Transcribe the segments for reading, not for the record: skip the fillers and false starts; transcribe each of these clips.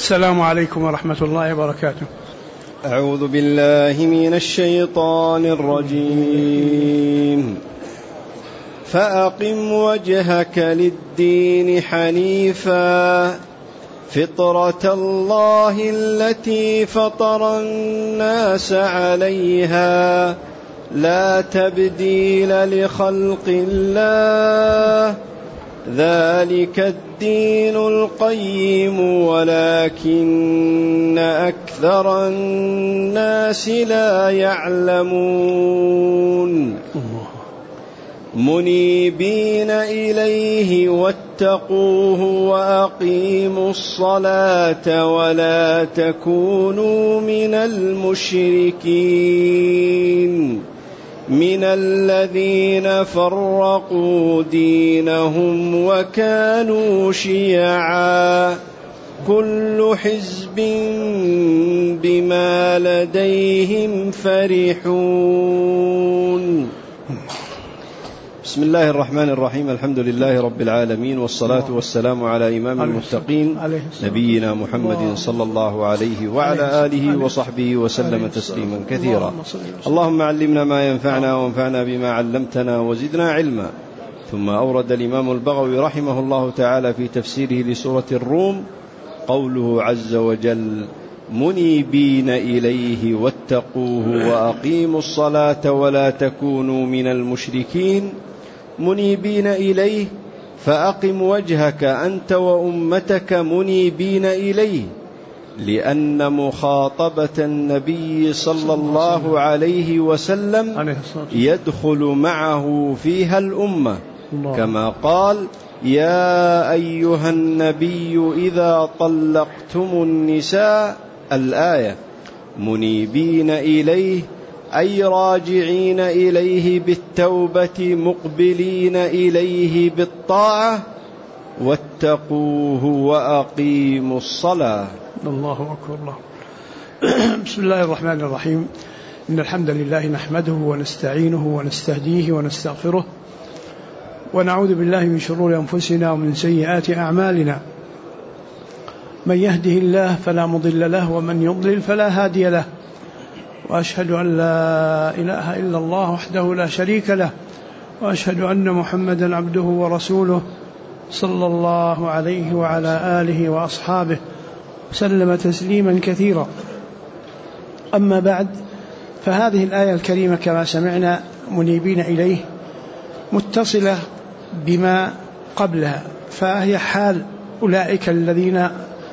السلام عليكم ورحمة الله وبركاته. أعوذ بالله من الشيطان الرجيم. فأقم وجهك للدين حنيفا فطرة الله التي فطر الناس عليها لا تبديل لخلق الله ذلك الدين القيم ولكن أكثر الناس لا يعلمون. منيبين إليه واتقوه وأقيموا الصلاة ولا تكونوا من المشركين من الذين فرقوا دينهم وكانوا شيعا كل حزب بما لديهم فرحون. بسم الله الرحمن الرحيم. الحمد لله رب العالمين، والصلاة والسلام على إمام المتقين نبينا محمد صلى الله عليه وعلى آله وصحبه وسلم تسليما كثيرا. اللهم علمنا ما ينفعنا وانفعنا بما علمتنا وزدنا علما. ثم أورد الإمام البغوي رحمه الله تعالى في تفسيره لسورة الروم قوله عز وجل: منيبين إليه واتقوه وأقيموا الصلاة ولا تكونوا من المشركين. منيبين إليه فأقم وجهك أنت وأمتك منيبين إليه، لأن مخاطبة النبي صلى الله عليه وسلم يدخل معه فيها الأمة، كما قال: يا أيها النبي إذا طلقتم النساء الآية. منيبين إليه أي راجعين إليه بالتوبة مقبلين إليه بالطاعة. واتقوه وأقيموا الصلاة. الله أكبر الله. بسم الله الرحمن الرحيم. إن الحمد لله نحمده ونستعينه ونستهديه ونستغفره، ونعوذ بالله من شرور أنفسنا ومن سيئات أعمالنا. من يهده الله فلا مضل له ومن يضلل فلا هادي له، وأشهد أن لا إله إلا الله وحده لا شريك له، وأشهد أن محمدا عبده ورسوله صلى الله عليه وعلى آله وأصحابه سلم تسليما كثيرا. أما بعد، فهذه الآية الكريمة كما سمعنا منيبين إليه متصلة بما قبلها، فهي حال أولئك الذين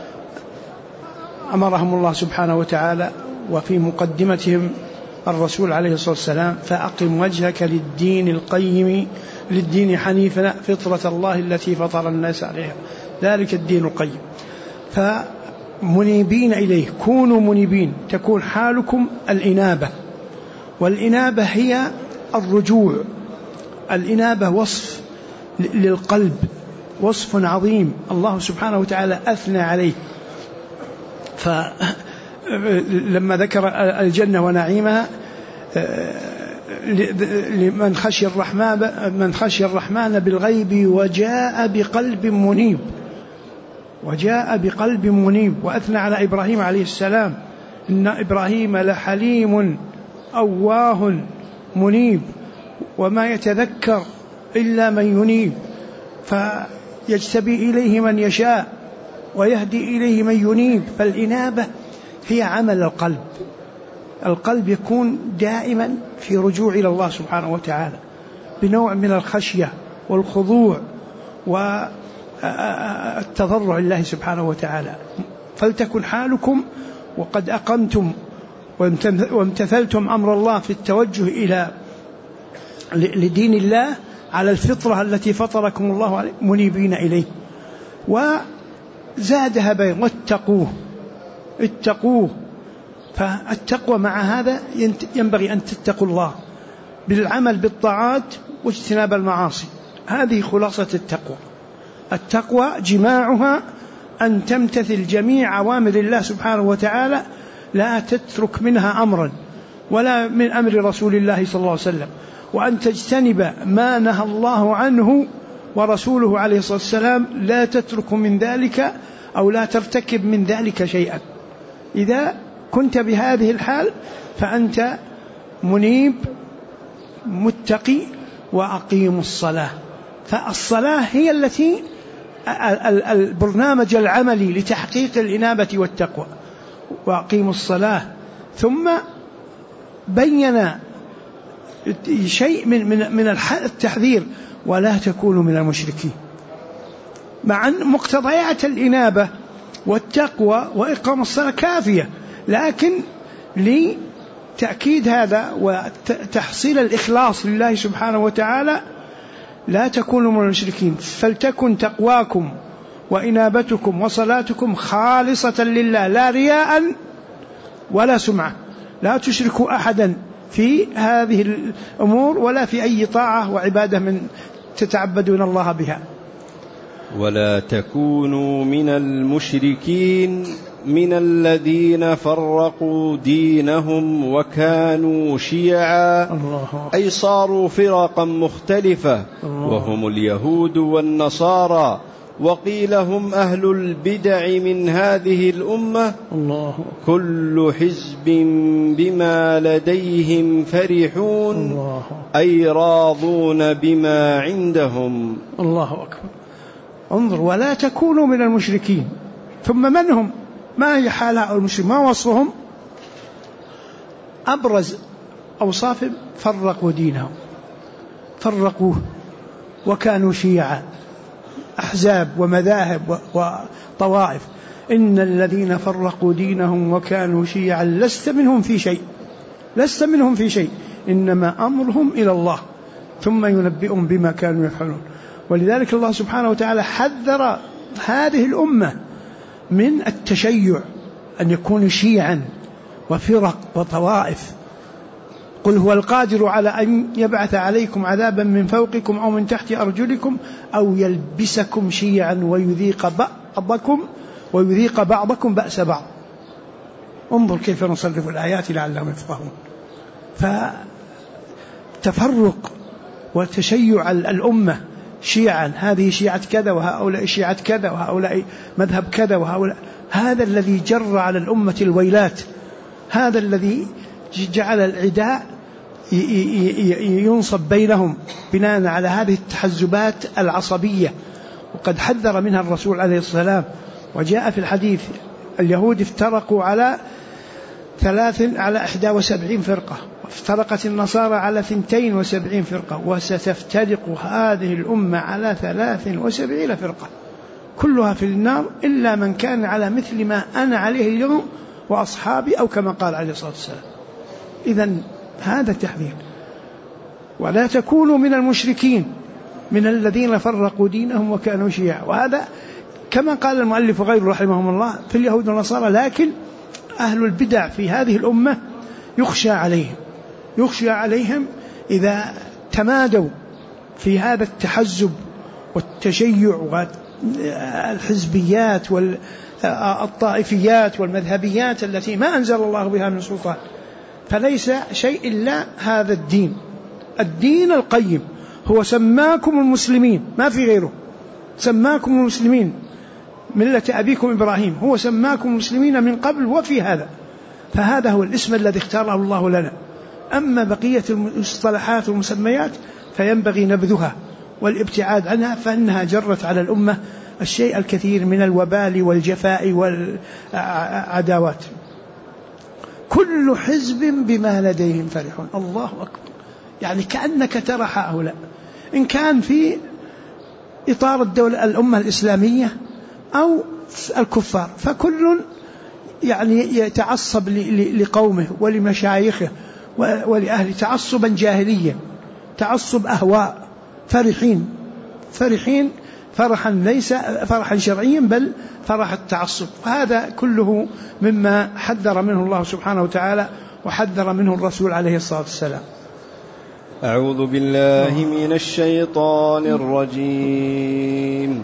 أمرهم الله سبحانه وتعالى وفي مقدمتهم الرسول عليه الصلاة والسلام: فأقم وجهك للدين القيم للدين حنيفا فطرة الله التي فطر الناس عليها ذلك الدين القيم. فمنيبين إليه، كونوا منيبين، تكون حالكم الإنابة، والإنابة هي الرجوع. الإنابة وصف للقلب، وصف عظيم الله سبحانه وتعالى أثنى عليه. لما ذكر الجنة ونعيمها لمن خشي الرحمن بالغيب وجاء بقلب منيب، وأثنى على إبراهيم عليه السلام: إن إبراهيم لحليم أواه منيب وما يتذكر إلا من ينيب، فيجتبي إليه من يشاء ويهدي إليه من ينيب. فالإنابة هي عمل القلب. القلب يكون دائما في رجوع إلى الله سبحانه وتعالى بنوع من الخشية والخضوع والتضرع لله سبحانه وتعالى. فلتكن حالكم وقد أقمتم وامتثلتم أمر الله في التوجه إلى لدين الله على الفطرة التي فطركم الله عليه منيبين إليه. وزادها بين اتقوه. فالتقوى مع هذا ينبغي أن تتقوا الله بالعمل بالطاعات واجتناب المعاصي. هذه خلاصة التقوى. التقوى جماعها أن تمتثل جميع أوامر الله سبحانه وتعالى، لا تترك منها أمرا ولا من أمر رسول الله صلى الله عليه وسلم، وأن تجتنب ما نهى الله عنه ورسوله عليه الصلاة والسلام لا تترك من ذلك أو لا ترتكب من ذلك شيئا. إذا كنت بهذه الحال فأنت منيب متقي وأقيم الصلاة. فالصلاة هي التي البرنامج العملي لتحقيق الإنابة والتقوى. وأقيم الصلاة، ثم بين شيء من التحذير: ولا تكونوا من المشركين. مع أن مقتضيات الإنابة والتقوى وإقام الصلاة كافية، لكن لتأكيد هذا وتحصيل الإخلاص لله سبحانه وتعالى لا تكونوا من المشركين، فلتكن تقواكم وإنابتكم وصلاتكم خالصة لله لا رياء ولا سمعة. لا تشركوا أحدا في هذه الأمور ولا في أي طاعة وعبادة من تتعبدون الله بها. ولا تكونوا من المشركين من الذين فرقوا دينهم وكانوا شيعا، أي صاروا فرقا مختلفة، وهم اليهود والنصارى. وقيل هم أهل البدع من هذه الأمة، كل حزب بما لديهم فرحون، أي راضون بما عندهم. الله أكبر. انظر: ولا تكونوا من المشركين. ثم من هم؟ ما هي حال هؤلاء المشركين؟ ما وصفهم؟ أبرز أوصاف: فرقوا دينهم، فرقوه وكانوا شيعا، أحزاب ومذاهب وطوائف. إن الذين فرقوا دينهم وكانوا شيعا لست منهم في شيء، لست منهم في شيء، إنما أمرهم إلى الله ثم ينبئهم بما كانوا يفعلون. ولذلك الله سبحانه وتعالى حذر هذه الأمة من التشيع، أن يكونوا شيعا وفرق وطوائف. قل هو القادر على أن يبعث عليكم عذابا من فوقكم أو من تحت أرجلكم أو يلبسكم شيعا ويذيق بعضكم بأس بعض. انظر كيف نصرف الآيات لعلهم يفقهون. فتفرق وتشيع الأمة شيعا، هذه شيعة كذا وهؤلاء شيعة كذا وهؤلاء مذهب كذا وهؤلاء، هذا الذي جر على الأمة الويلات، هذا الذي جعل العداء ينصب بينهم بناء على هذه التحزبات العصبية. وقد حذر منها الرسول عليه السلام، وجاء في الحديث: اليهود افترقوا على 71 فرقة، وافترقت النصارى على 72 فرقة، وستفترق هذه الأمة على 73 فرقة، كلها في النار إلا من كان على مثل ما أنا عليه اليوم وأصحابي، أو كما قال عليه الصلاة والسلام. إذن هذا التحذير: ولا تكونوا من المشركين من الذين فرقوا دينهم وكانوا شيعا. وهذا كما قال المؤلف غير رحمهم الله في اليهود والنصارى، لكن أهل البدع في هذه الأمة يخشى عليهم إذا تمادوا في هذا التحزب والتشيع والحزبيات والطائفيات والمذهبيات التي ما أنزل الله بها من سلطان. فليس شيء إلا هذا الدين القيم. هو سماكم المسلمين، ما في غيره، سماكم المسلمين ملة أبيكم إبراهيم، هو سماكم المسلمين من قبل وفي هذا، فهذا هو الاسم الذي اختاره الله لنا. أما بقية المصطلحات والمسميات فينبغي نبذها والابتعاد عنها، فإنها جرت على الأمة الشيء الكثير من الوبال والجفاء والعداوات. كل حزب بما لديهم فرحون. الله أكبر. يعني كأنك ترى هؤلاء إن كان في إطار الأمة الإسلامية أو الكفار، فكل يعني يتعصب لقومه ولمشايخه ولأهل، تعصبا جاهليا، تعصب أهواء، فرحين فرحا ليس فرحا شرعيا بل فرح التعصب. وهذا كله مما حذر منه الله سبحانه وتعالى وحذر منه الرسول عليه الصلاة والسلام. أعوذ بالله من الشيطان الرجيم.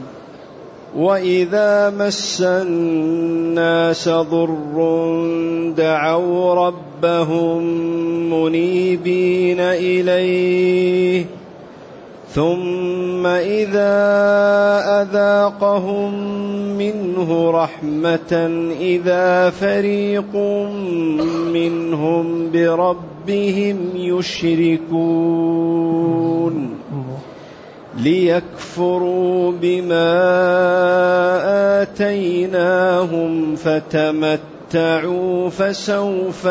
وإذا مس الناس ضر دعوا ربهم منيبين إليه ثم إذا أذاقهم منه رحمة إذا فريق منهم بربهم يشركون ليكفروا بما آتيناهم فتمتعوا فسوف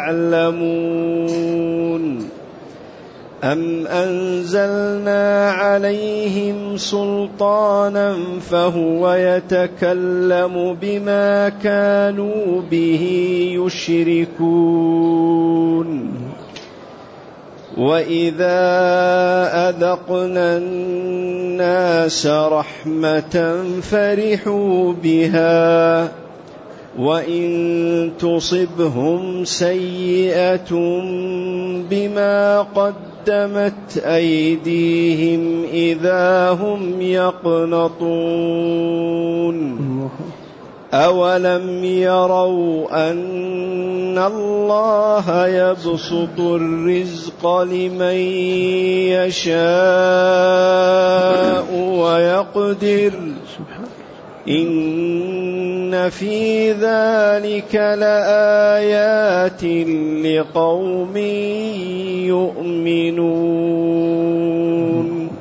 تعلمون أم أنزلنا عليهم سلطانا فهو يتكلم بما كانوا به يشركون وإذا أذقنا الناس رحمة فرحوا بها وإن تصبهم سيئة بما قدمت أيديهم إذا هم يقنطون أولم يروا أن الله يبسط الرزق لمن يشاء ويقدر إن في ذلك لآيات لقوم يؤمنون.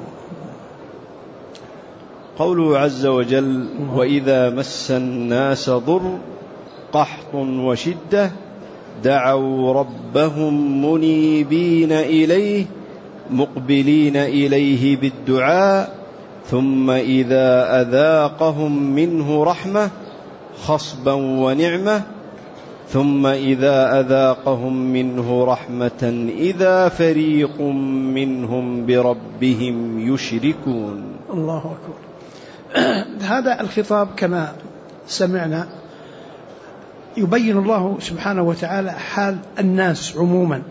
قوله عز وجل وإذا مس الناس ضر قحط وشدة دعوا ربهم منيبين إليه مقبلين إليه بالدعاء ثم إذا أذاقهم منه رحمة خصبا ونعمة ثم إذا أذاقهم منه رحمة إذا فريق منهم بربهم يشركون. الله أكبر. هذا الخطاب كما سمعنا يبين الله سبحانه وتعالى حال الناس عموما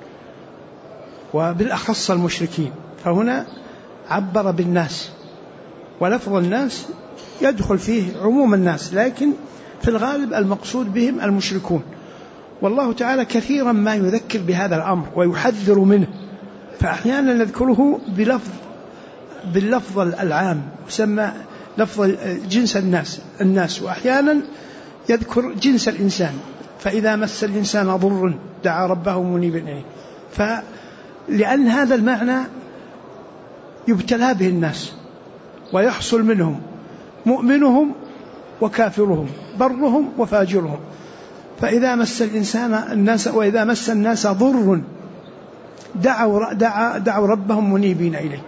وبالأخص المشركين، فهنا عبر بالناس، ولفظ الناس يدخل فيه عموم الناس، لكن في الغالب المقصود بهم المشركون. والله تعالى كثيرا ما يذكر بهذا الأمر ويحذر منه، فأحيانا نذكره باللفظ العام يسمى لفظ جنس الناس، وأحيانا يذكر جنس الإنسان، فإذا مس الإنسان ضر دعا ربه منيبا إليه، فلأن هذا المعنى يبتلى به الناس ويحصل منهم مؤمنهم وكافرهم برهم وفاجرهم، فإذا مس الناس وإذا مس الناس ضر دعوا ربهم منيبين إليه.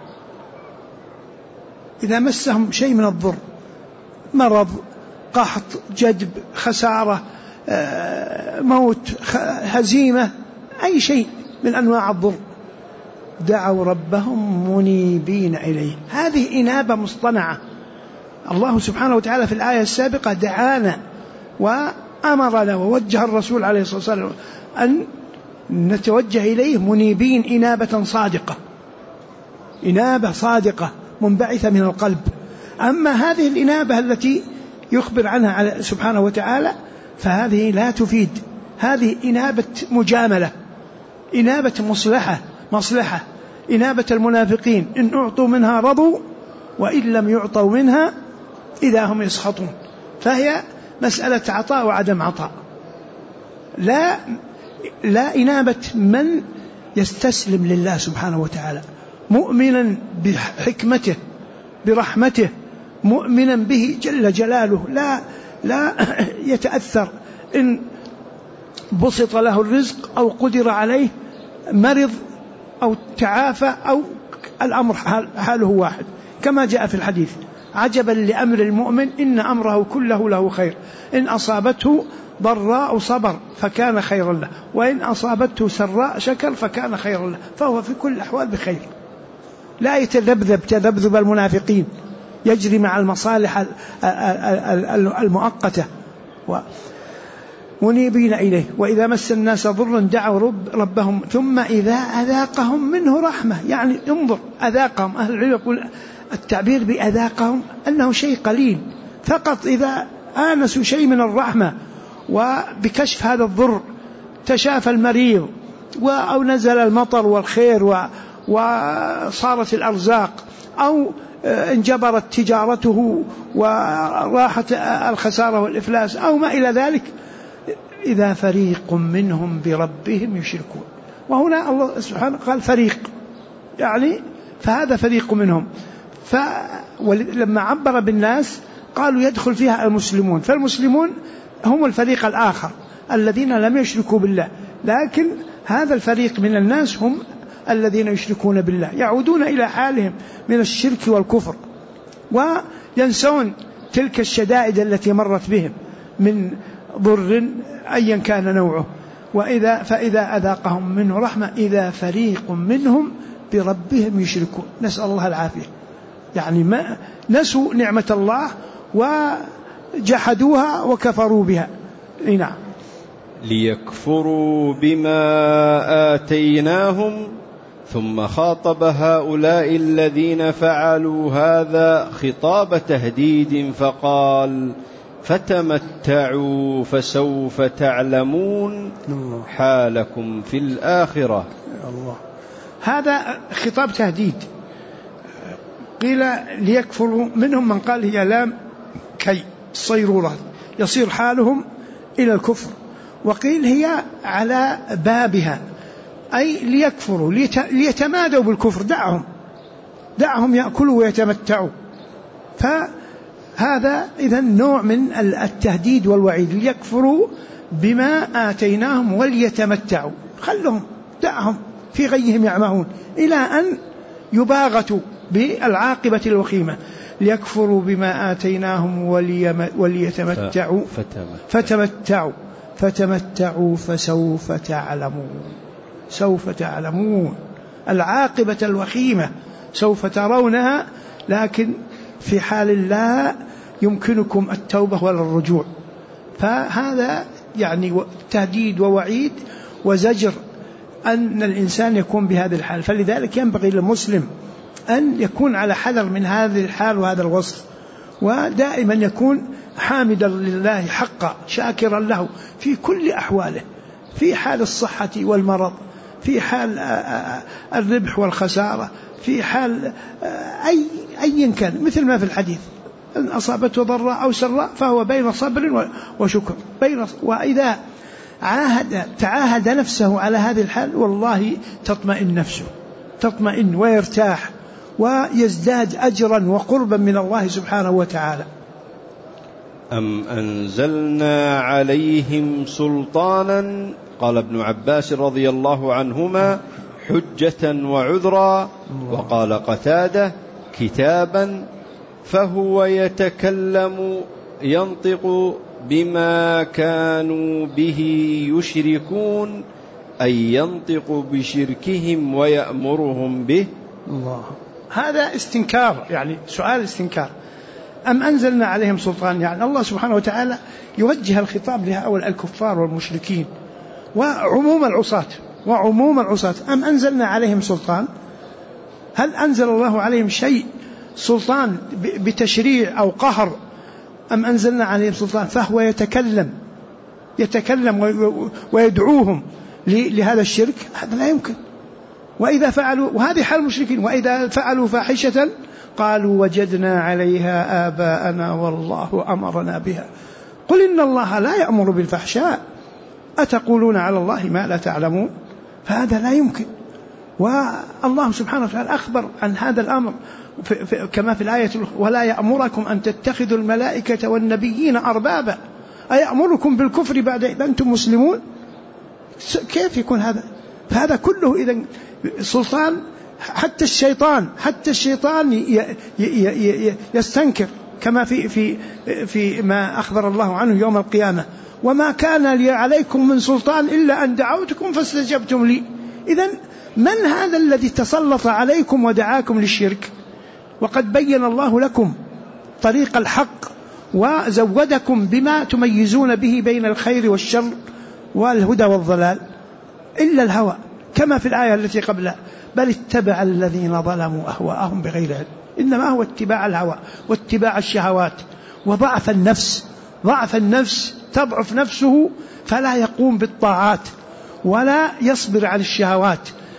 إذا مسهم شيء من الضر، مرض، قحط، جدب، خسارة، موت، هزيمة، أي شيء من أنواع الضر، دعوا ربهم منيبين إليه. هذه إنابة مصطنعة. الله سبحانه وتعالى في الآية السابقة دعانا وأمرنا ووجه الرسول عليه الصلاة والسلام أن نتوجه إليه منيبين إنابة صادقة منبعثة من القلب. أما هذه الإنابة التي يخبر عنها سبحانه وتعالى فهذه لا تفيد، هذه إنابة مجاملة، إنابة مصلحة، إنابة المنافقين إن أعطوا منها رضوا وإن لم يعطوا منها إذا هم يسخطون، فهي مسألة عطاء وعدم عطاء، لا إنابة من يستسلم لله سبحانه وتعالى مؤمنا بحكمته برحمته، مؤمنا به جل جلاله، لا يتأثر إن بسط له الرزق أو قدر عليه، مرض أو تعافى أو الأمر حاله واحد، كما جاء في الحديث عجبا لأمر المؤمن إن أمره كله له خير، إن أصابته ضراء صبر فكان خيرا له، وإن أصابته سراء شكر فكان خيرا له، فهو في كل الأحوال بخير، لا يتذبذب تذبذب المنافقين، يجري مع المصالح المؤقتة. منيبين إليه وإذا مس الناس ضر دعوا ربهم ثم إذا أذاقهم منه رحمة. يعني انظر، أذاقهم، أهل العلم يقول التعبير بأذاقهم أنه شيء قليل فقط، إذا آنسوا شيء من الرحمة وبكشف هذا الضر تشافى المريض أو نزل المطر والخير وصارت الأرزاق أو انجبرت تجارته وراحت الخسارة والإفلاس أو ما إلى ذلك، إذا فريق منهم بربهم يشركون. وهنا الله سبحانه قال فريق، يعني فهذا فريق منهم. ولما عبر بالناس قالوا يدخل فيها المسلمون، فالمسلمون هم الفريق الآخر الذين لم يشركوا بالله، لكن هذا الفريق من الناس هم الذين يشركون بالله، يعودون إلى حالهم من الشرك والكفر وينسون تلك الشدائد التي مرت بهم من ضر أيا كان نوعه. فإذا أذاقهم منه رحمة إذا فريق منهم بربهم يشركون، نسأل الله العافية. يعني ما نسوا نعمة الله وجحدوها وكفروا بها. نعم. ليكفروا بما آتيناهم، ثم خاطب هؤلاء الذين فعلوا هذا خطاب تهديد فقال فتمتعوا فسوف تعلمون حالكم في الآخرة. الله. هذا خطاب تهديد. قيل ليكفروا، منهم من قال هي لام كي الصيرورة يصير حالهم إلى الكفر، وقيل هي على بابها أي ليكفروا ليتمادوا بالكفر، دعهم يأكلوا ويتمتعوا. فهذا إذن نوع من التهديد والوعيد، ليكفروا بما آتيناهم وليتمتعوا، خلهم دعهم في غيهم يعمهون إلى أن يباغتوا بالعاقبة الوخيمة. ليكفروا بما آتيناهم وليتمتعوا فتمتعوا فسوف تعلمون العاقبة الوخيمة سوف ترونها، لكن في حال لا يمكنكم التوبة ولا الرجوع. فهذا يعني تهديد ووعيد وزجر أن الإنسان يكون بهذا الحال. فلذلك ينبغي للمسلم أن يكون على حذر من هذه الحال وهذا الوصف، ودائما يكون حامدا لله حقا شاكرا له في كل أحواله، في حال الصحة والمرض، في حال الربح والخسارة، في حال أي كان، مثل ما في الحديث إن أصابته ضراء أو سراء فهو بين صبر وشكر، وإذا تعاهد نفسه على هذه الحال والله تطمئن ويرتاح ويزداد أجرا وقربا من الله سبحانه وتعالى. أم أنزلنا عليهم سلطانا، قال ابن عباس رضي الله عنهما حجة وعذرا، وقال قتادة كتابا فهو ينطق بما كانوا به يشركون، أي ينطق بشركهم ويأمرهم به. الله. هذا استنكار، يعني سؤال استنكار. أم أنزلنا عليهم سلطان، يعني الله سبحانه وتعالى يوجه الخطاب لهؤلاء الكفار والمشركين وعموم العصاة. أم أنزلنا عليهم سلطان، هل أنزل الله عليهم شيء سلطان بتشريع أو قهر؟ أم أنزلنا عليهم سلطان فهو يتكلم ويدعوهم لهذا الشرك؟ هذا لا يمكن. وإذا فعلوا، وهذه حال المشركين، وإذا فعلوا فاحشة قالوا وجدنا عليها آباءنا والله أمرنا بها، قل إن الله لا يأمر بالفحشاء أتقولون على الله ما لا تعلمون. فهذا لا يمكن. والله سبحانه وتعالى أخبر عن هذا الأمر كما في الآية ولا يأمركم أن تتخذوا الملائكة والنبيين أربابا أيأمركم بالكفر بعد إذ أنتم مسلمون. كيف يكون هذا؟ فهذا كله إذن سلطان. حتى الشيطان يستنكر كما في ما أخبر الله عنه يوم القيامة وما كان لي عليكم من سلطان إلا أن دعوتكم فاستجبتم لي. إذن من هذا الذي تسلط عليكم ودعاكم للشرك وقد بين الله لكم طريق الحق وزودكم بما تميزون به بين الخير والشر والهدى والضلال إلا الهوى كما في الآية التي قبلها بل اتبع الذين ظلموا أهواءهم بغير علم. إنما هو اتباع الهوى واتباع الشهوات وضعف النفس تضعف نفسه فلا يقوم بالطاعات ولا يصبر على الشهوات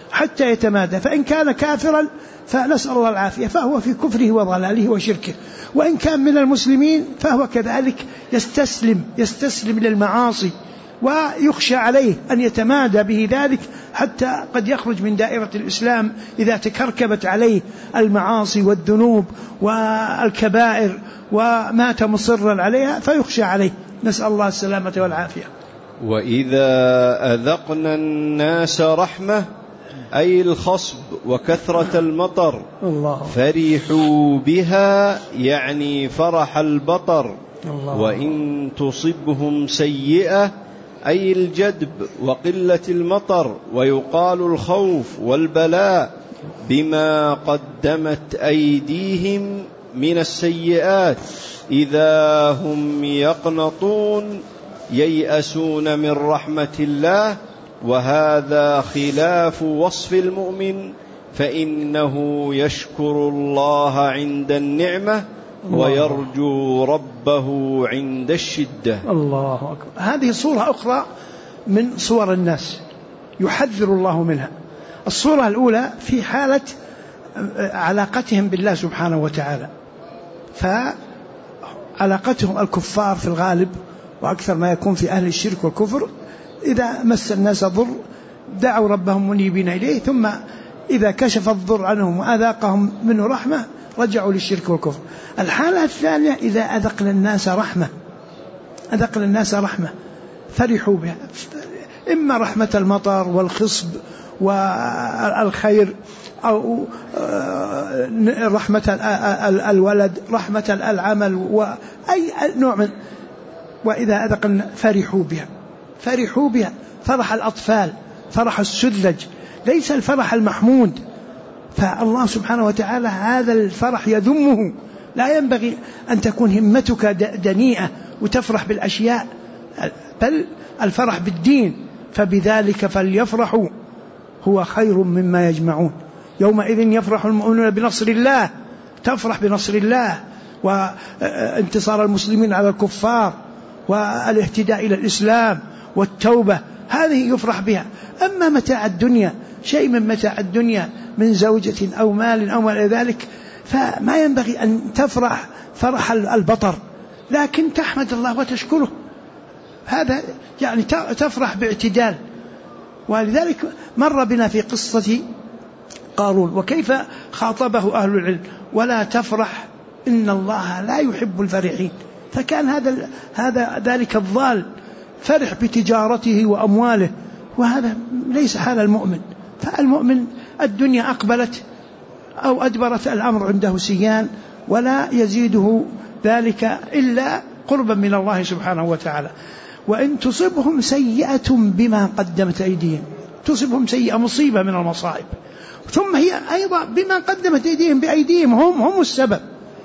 حتى يتمادى، فإن كان كافرا فنسأل الله العافية فهو في كفره وضلاله وشركه، وإن كان من المسلمين فهو كذلك يستسلم للمعاصي، ويخشى عليه أن يتمادى به ذلك حتى قد يخرج من دائرة الإسلام إذا تكركبت عليه المعاصي والذنوب والكبائر ومات مصرا عليها، فيخشى عليه، نسأل الله السلامة والعافية. وإذا أذقنا الناس رحمة أي الخصب وكثرة المطر فرحوا بها يعني فرح البطر، وإن تصبهم سيئة أي الجدب وقلة المطر، ويقال الخوف والبلاء بما قدمت أيديهم من السيئات إذا هم يقنطون ييأسون من رحمة الله، وهذا خلاف وصف المؤمن، فإنه يشكر الله عند النعمة ويرجو ربه عند الشدة. الله أكبر. هذه صورة أخرى من صور الناس يحذر الله منها. الصورة الأولى في حالة علاقتهم بالله سبحانه وتعالى، فعلاقتهم الكفار في الغالب وأكثر ما يكون في أهل الشرك والكفر، إذا مس الناس ضر دعوا ربهم منيبين إليه، ثم إذا كشف الضر عنهم وأذاقهم منه رحمة رجعوا للشرك والكفر. الحالة الثانية إذا أذقنا الناس رحمة فرحوا بها، إما رحمة المطر والخصب والخير، أو رحمة الولد، رحمة العمل، وأي نوع من، وإذا أذقنا فرحوا بها فرح الأطفال، فرح السذج، ليس الفرح المحمود. فالله سبحانه وتعالى هذا الفرح يذمه، لا ينبغي أن تكون همتك دنيئة وتفرح بالأشياء، بل الفرح بالدين، فبذلك فليفرحوا هو خير مما يجمعون، يومئذ يفرح المؤمنون بنصر الله، تفرح بنصر الله وانتصار المسلمين على الكفار والاهتداء إلى الإسلام والتوبة، هذه يفرح بها. أما متاع الدنيا، شيء من متاع الدنيا من زوجة أو مال أو ما إلى ذلك، فما ينبغي أن تفرح فرح البطر، لكن تحمد الله وتشكره، هذا يعني تفرح باعتدال. ولذلك مر بنا في قصة قارون وكيف خاطبه أهل العلم: ولا تفرح إن الله لا يحب الفرحين. فكان هذا ذلك الضال فرح بتجارته وأمواله، وهذا ليس حال المؤمن. فالمؤمن الدنيا أقبلت أو أدبرت الأمر عنده سيان، ولا يزيده ذلك إلا قربا من الله سبحانه وتعالى. وإن تصبهم سيئة بما قدمت أيديهم، تصبهم سيئة مصيبة من المصائب، ثم هي أيضا بما قدمت أيديهم، بأيديهم هم السبب،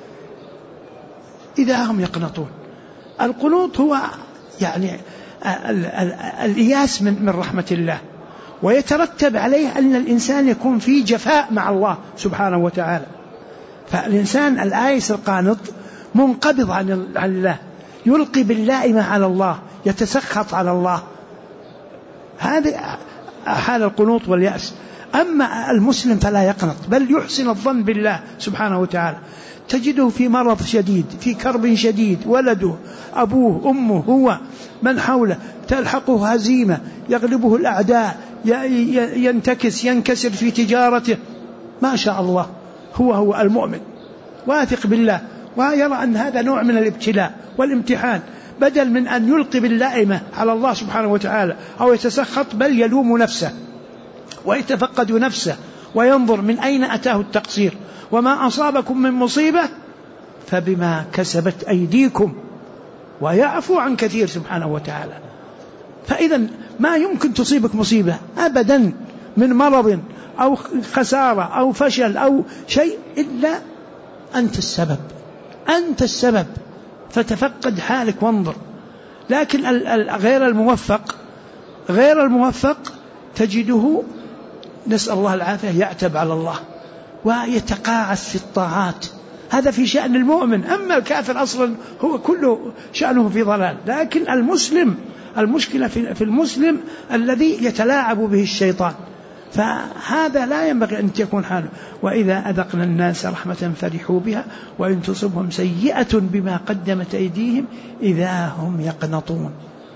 إذا هم يقنطون. القنوط هو يعني الإياس من رحمة الله، ويترتب عليه أن الإنسان يكون في جفاء مع الله سبحانه وتعالى. فالإنسان الآيس القانط منقبض عن الله، يلقي باللائمة على الله، يتسخط على الله، هذا حال القنوط واليأس. أما المسلم فلا يقنط، بل يحسن الظن بالله سبحانه وتعالى، تجده في مرض شديد، في كرب شديد، ولده، أبوه، أمه، هو من حوله تلحقه هزيمة، يغلبه الأعداء، ينكسر في تجارته، ما شاء الله، هو المؤمن واثق بالله، ويرى أن هذا نوع من الابتلاء والامتحان، بدل من أن يلقي باللائمة على الله سبحانه وتعالى أو يتسخط، بل يلوم نفسه ويتفقد نفسه وينظر من أين أتاه التقصير، وما أصابكم من مصيبة فبما كسبت أيديكم، ويعفو عن كثير سبحانه وتعالى. فإذا ما يمكن تصيبك مصيبة أبدا من مرض أو خسارة أو فشل أو شيء إلا أنت السبب، فتفقد حالك وانظر. لكن غير الموفق تجده، نسأل الله العافية، يعتب على الله ويتقاعس في الطاعات، هذا في شأن المؤمن. أما الكافر أصلا هو كله شأنه في ضلال. لكن المشكلة في المسلم الذي يتلاعب به الشيطان، فهذا لا ينبغي أن تكون حاله. وإذا أذقنا الناس رحمة فرحوا بها وإن تصبهم سيئة بما قدمت أيديهم إذا هم يقنطون.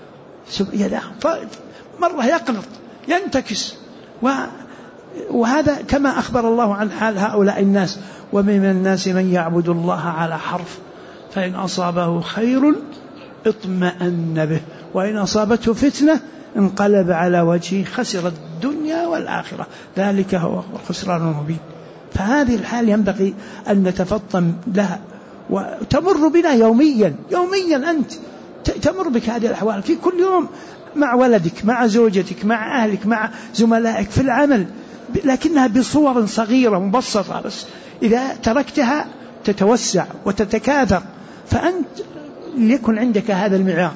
مرة يقنط ينتكس، وهذا كما أخبر الله عن حال هؤلاء الناس: ومن الناس من يعبد الله على حرف فإن أصابه خير اطمأن به وإن أصابته فتنة انقلب على وجهه خسر الدنيا والآخرة ذلك هو الخسران المبين. فهذه الحال ينبغي أن نتفطن لها، وتمر بنا يوميا أنت تمر بك هذه الأحوال في كل يوم، مع ولدك، مع زوجتك، مع أهلك، مع زملائك في العمل، لكنها بصور صغيرة مبسطة، بس إذا تركتها تتوسع وتتكاثر. فأنت ليكن عندك هذا المعيار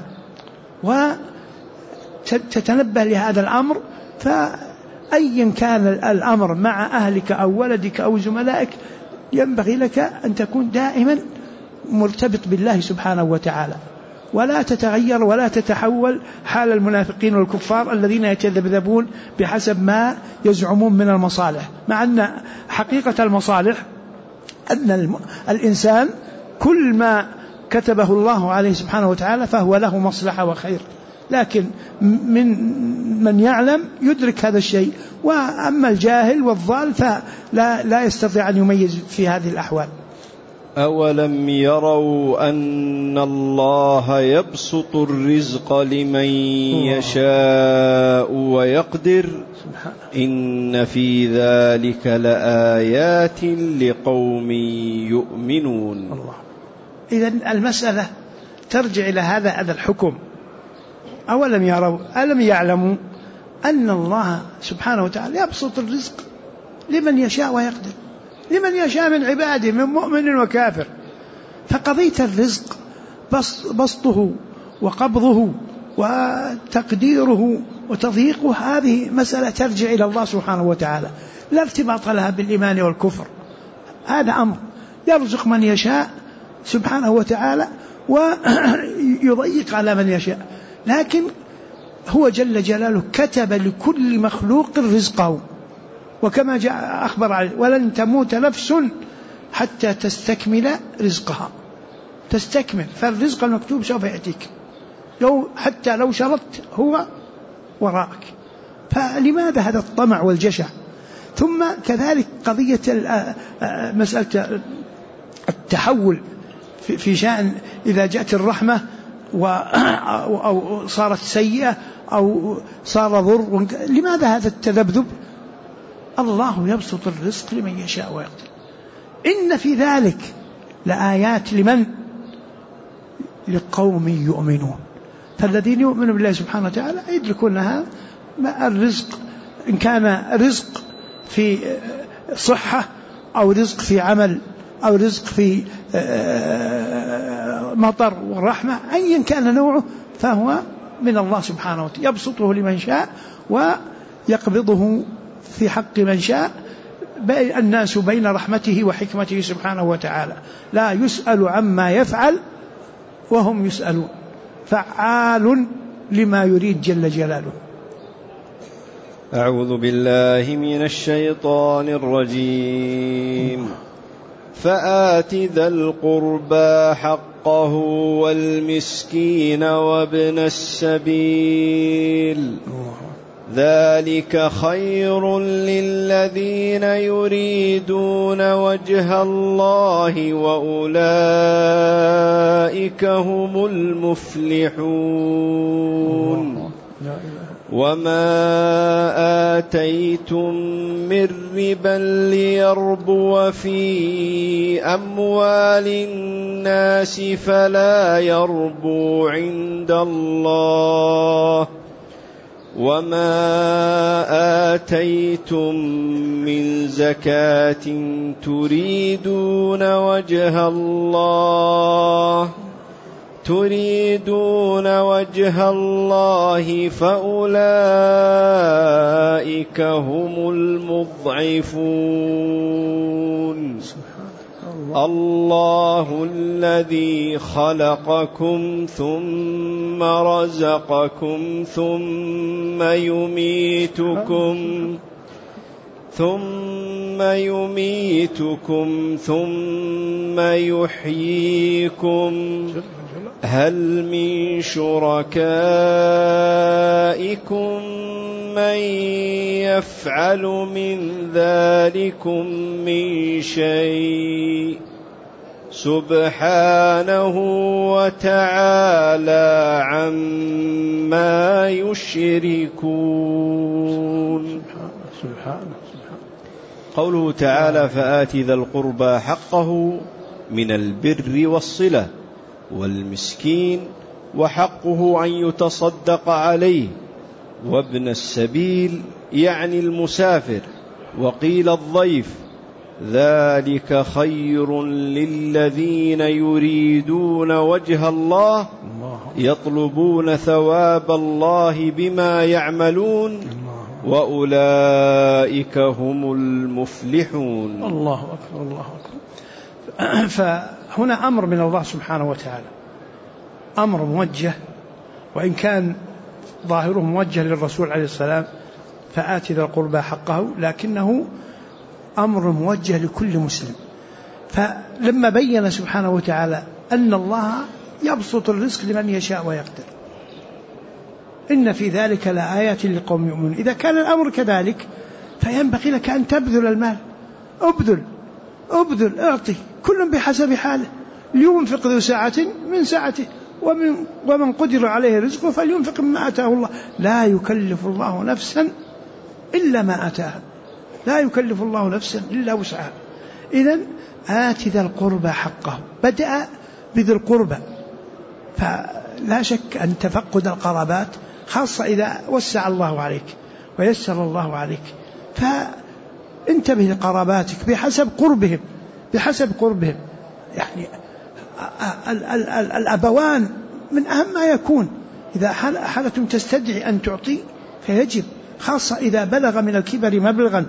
وتتنبه لهذا الأمر، فأيا كان الأمر مع أهلك أو ولدك أو زملائك ينبغي لك أن تكون دائما مرتبط بالله سبحانه وتعالى، ولا تتغير ولا تتحول حال المنافقين والكفار الذين يتذبذبون بحسب ما يزعمون من المصالح، مع أن حقيقة المصالح أن الإنسان كل ما كتبه الله عليه سبحانه وتعالى فهو له مصلحة وخير، لكن من يعلم يدرك هذا الشيء، وأما الجاهل والضال فلا يستطيع أن يميز في هذه الأحوال. أولم يروا أن الله يبسط الرزق لمن يشاء ويقدر إن في ذلك لآيات لقوم يؤمنون. الله. إذن المسألة ترجع إلى هذا الحكم: أولم يروا ألم يعلموا أن الله سبحانه وتعالى يبسط الرزق لمن يشاء ويقدر، لمن يشاء من عباده من مؤمن وكافر. فقضية الرزق بسطه وقبضه وتقديره وتضييقه هذه مسألة ترجع إلى الله سبحانه وتعالى، لا ارتباط لها بالإيمان والكفر. هذا أمر يرزق من يشاء سبحانه وتعالى ويضيق على من يشاء، لكن هو جل جلاله كتب لكل مخلوق رزقه، وكما جاء أخبر عليه: ولن تموت نفس حتى تستكمل رزقها. تستكمل، فالرزق المكتوب سوف يأتيك حتى لو شرطت هو وراءك. فلماذا هذا الطمع والجشع؟ ثم كذلك قضية مسألة التحول في شأن إذا جاءت الرحمة أو صارت سيئة أو صار ضر، لماذا هذا التذبذب؟ الله يبسط الرزق لمن يشاء ويقدر إن في ذلك لآيات لقوم يؤمنون. فالذين يؤمنون بالله سبحانه وتعالى يدركونها الرزق، إن كان رزق في صحة أو رزق في عمل أو رزق في مطر والرحمة، أيا كان نوعه فهو من الله سبحانه وتعالى، يبسطه لمن شاء ويقبضه في حق من شاء. الناس بين رحمته وحكمته سبحانه وتعالى، لا يسأل عما يفعل وهم يسألون، فعال لما يريد جل جلاله. أعوذ بالله من الشيطان الرجيم. فآت ذا القربى حقه والمسكين وابن السبيل ذلك خير للذين يريدون وجه الله وأولئك هم المفلحون. وما آتيتم من ربا ليربو في أموال الناس فلا يربو عند الله، وما آتيتم من زكاة تريدون وجه الله فأولئك هم المضعفون. الله الذي خلقكم ثم رزقكم ثم يميتكم ثم يميتكم ثم يحييكم هل من شركائكم من يفعل من ذلكم من شيء سبحانه وتعالى عما يشركون. سبحانه. قوله تعالى فآت ذا القربى حقه من البر والصلة والمسكين وحقه أن يتصدق عليه وابن السبيل يعني المسافر وقيل الضيف ذلك خير للذين يريدون وجه الله يطلبون ثواب الله بما يعملون وأولئك هم المفلحون. الله أكبر الله أكبر. فهنا أمر من الله سبحانه وتعالى، أمر موجه، وإن كان ظاهره موجه للرسول عليه السلام فآت ذا القربى حقه، لكنه أمر موجه لكل مسلم. فلما بين سبحانه وتعالى أن الله يبسط الرزق لمن يشاء ويقدر، إن في ذلك لآيات لقوم يؤمنون. إذا كان الأمر كذلك فينبغي لك أن تبذل المال، أبذل أعطي، كل بحسب حاله، لينفق ذو ساعة من ساعته ومن قدر عليه رزقه فلينفق مما آتاه الله، لا يكلف الله نفسا إلا ما آتاها، لا يكلف الله نفسا إلا وسعها. إذن آت ذا القربى حقه، بدأ بذي القربى، فلا شك أن تفقد القرابات خاصة إذا وسع الله عليك ويسر الله عليك، فانتبه لقراباتك بحسب قربهم. يعني الأبوان من أهم ما يكون، إذا حالة تستدعي أن تعطي فيجب، خاصة إذا بلغ من الكبر مبلغا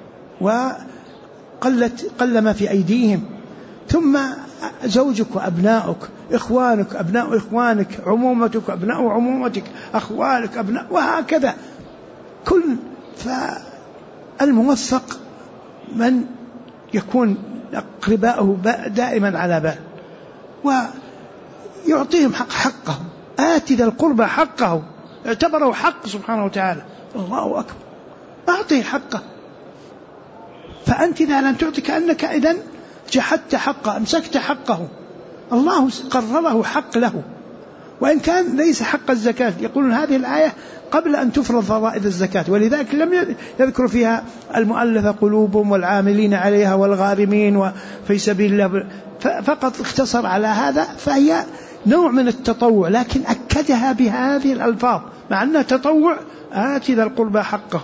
وقل ما في أيديهم، ثم زوجك وأبنائك، إخوانك أبناء إخوانك، عمومتك أبناء عمومتك، أخوالك أبناء، وهكذا كل. فالموفق من يكون أقرباؤه دائما على بال ويعطيهم حقه. آت ذا القربى حقه، اعتبره حق سبحانه وتعالى. الله أكبر، أعطيه حقه. فأنت إذا لم تعطي كأنك إذن جحدت حقه، أمسكت حقه. الله قرره حق له، وإن كان ليس حق الزكاة. يقولون هذه الآية قبل أن تفرض فرائض الزكاة، ولذلك لم يذكر فيها المؤلفة قلوبهم والعاملين عليها والغارمين وفي سبيل الله، فقط اختصر على هذا. فهي نوع من التطوع، لكن أكدها بهذه الألفاظ مع أنها تطوع. آت ذا القربى حقه.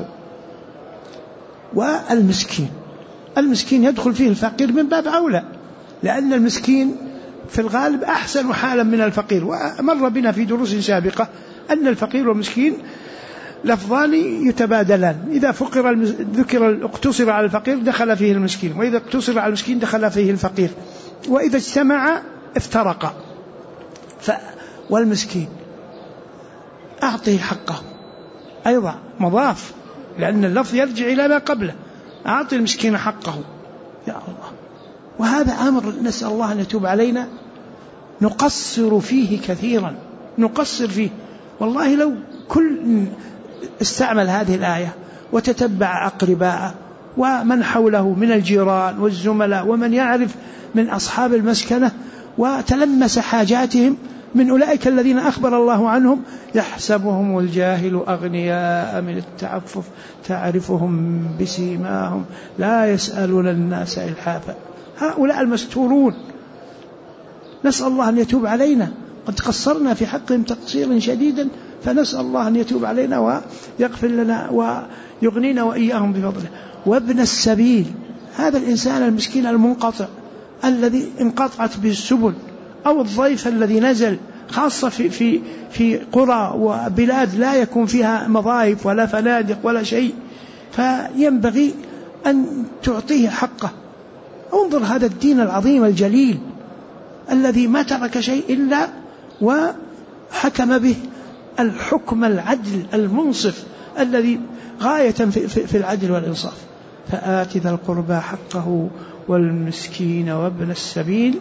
والمسكين يدخل فيه الفقير من باب أولى، لأن المسكين في الغالب أحسن حالا من الفقير. ومر بنا في دروس سابقة أن الفقير والمسكين لفظان يتبادلان، إذا اقتصر على الفقير دخل فيه المسكين، وإذا اقتصر على المسكين دخل فيه الفقير، وإذا اجتمع افترقا. والمسكين أعطيه حقه أيضا مضاف، لأن اللفظ يرجع إلى ما قبله. أعطي المسكين حقه يا الله. وهذا أمر نسأل الله أن يتوب علينا، نقصر فيه كثيرا، نقصر فيه. والله لو كل استعمل هذه الآية وتتبع أقرباءه ومن حوله من الجيران والزملاء ومن يعرف من أصحاب المسكنة وتلمس حاجاتهم من أولئك الذين أخبر الله عنهم، يحسبهم الجاهل أغنياء من التعفف تعرفهم بسيماهم لا يسألون الناس إلحافا. هؤلاء المستورون نسأل الله أن يتوب علينا، قد قصرنا في حقهم تقصيرا شديدا، فنسأل الله أن يتوب علينا ويغفر لنا ويغنينا وإياهم بفضله. وابن السبيل، هذا الإنسان المسكين المنقطع الذي انقطعت به السبل، أو الضيف الذي نزل، خاصة في قرى وبلاد لا يكون فيها مضايف ولا فنادق ولا شيء، فينبغي أن تعطيه حقه. انظر هذا الدين العظيم الجليل الذي ما ترك شيء إلا وحكم به الحكم العدل المنصف الذي غاية في العدل والإنصاف. فآت ذا القربى حقه والمسكين وابن السبيل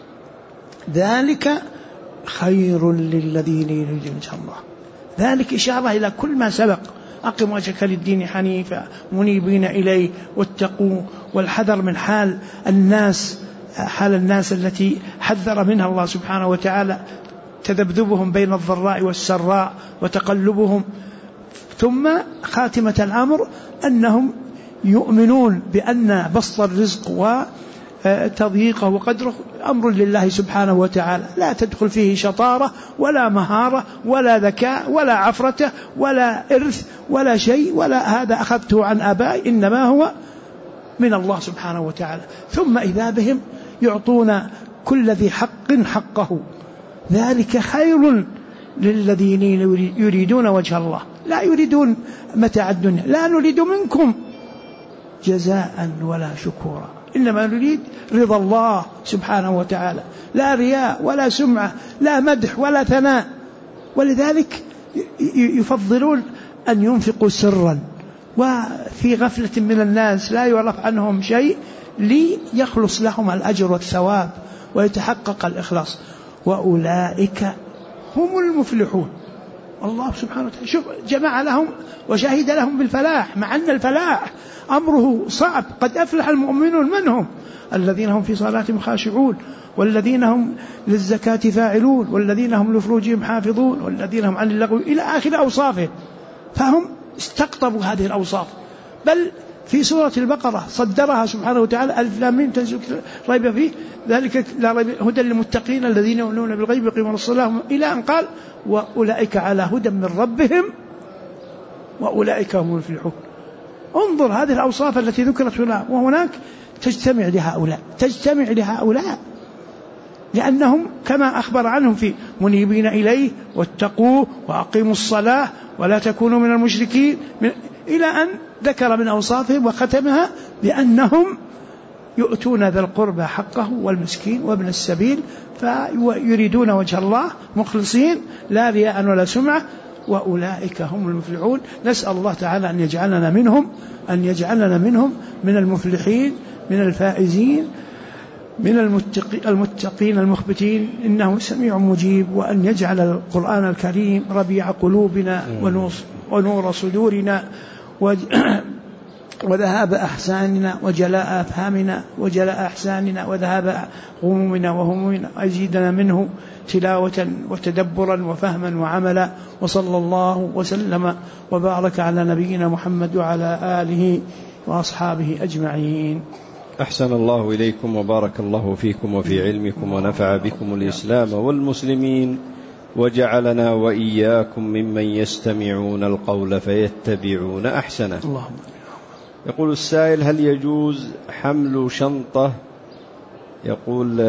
ذلك خير للذين يريدون وجه الله. ذلك إشارة إلى كل ما سبق: أقم وجهك للدين حنيفا منيبين إليه واتقوا، والحذر من حال الناس التي حذر منها الله سبحانه وتعالى، تذبذبهم بين الضراء والسراء وتقلبهم. ثم خاتمة الأمر أنهم يؤمنون بأن بسط الرزق وتضييقه وقدره أمر لله سبحانه وتعالى، لا تدخل فيه شطارة ولا مهارة ولا ذكاء ولا عفرة ولا إرث ولا شيء، ولا هذا أخذته عن آبائي، إنما هو من الله سبحانه وتعالى. ثم إذا بهم يعطون كل ذي حق حقه، ذلك خير للذين يريدون وجه الله، لا يريدون متاع الدنيا، لا نريد منكم جزاء ولا شكورا، إنما نريد رضا الله سبحانه وتعالى، لا رياء ولا سمعة، لا مدح ولا ثناء. ولذلك يفضلون أن ينفقوا سرا وفي غفلة من الناس لا يعرف عنهم شيء، ليخلص لهم الأجر والثواب ويتحقق الإخلاص، وأولئك هم المفلحون. الله سبحانه وتعالى شوف جمع لهم وشهد لهم بالفلاح، مع أن الفلاح أمره صعب. قد أفلح المؤمنون، من هم؟ الذين هم في صلاتهم خاشعون، والذين هم للزكاة فاعلون، والذين هم لفروجهم حافظون، والذين هم عن اللغو، إلى آخر أوصافهم. فهم استقطبوا هذه الأوصاف. بل في سورة البقرة صدرها سبحانه وتعالى: ألف لام ميم تنزيل ريب فيه ذلك لا ريب هدى للمتقين الذين يؤمنون بالغيب ويقيمون الصلاة، إلى أن قال: وأولئك على هدى من ربهم وأولئك هم المفلحون. انظر هذه الأوصاف التي ذكرت هنا وهناك تجتمع لهؤلاء، لأنهم كما أخبر عنهم في منيبين إليه واتقوه وأقيموا الصلاة ولا تكونوا من المشركين، إلى أن ذكر من أوصافهم وختمها بأنهم يؤتون ذا القربى حقه والمسكين وابن السبيل، فيريدون وجه الله مخلصين لا رياء ولا سمعة، وأولئك هم المفلحون. نسأل الله تعالى أن يجعلنا منهم من المفلحين، من الفائزين، من المتقين المخبتين، إنه سميع مجيب. وأن يجعل القرآن الكريم ربيع قلوبنا ونور صدورنا وذهاب أحزاننا وجلاء أفهامنا وجلاء أحزاننا وذهاب غمومنا وهمومنا، أزيدنا منه تلاوة وتدبرا وفهما وعملا. وصلى الله وسلم وبارك على نبينا محمد وعلى آله وأصحابه أجمعين. أحسن الله إليكم وبارك الله فيكم وفي علمكم ونفع بكم الإسلام والمسلمين، وجعلنا وإياكم ممن يستمعون القول فيتبعون أحسنه. اللهم. يقول السائل: هل يجوز حمل شنطة؟ يقول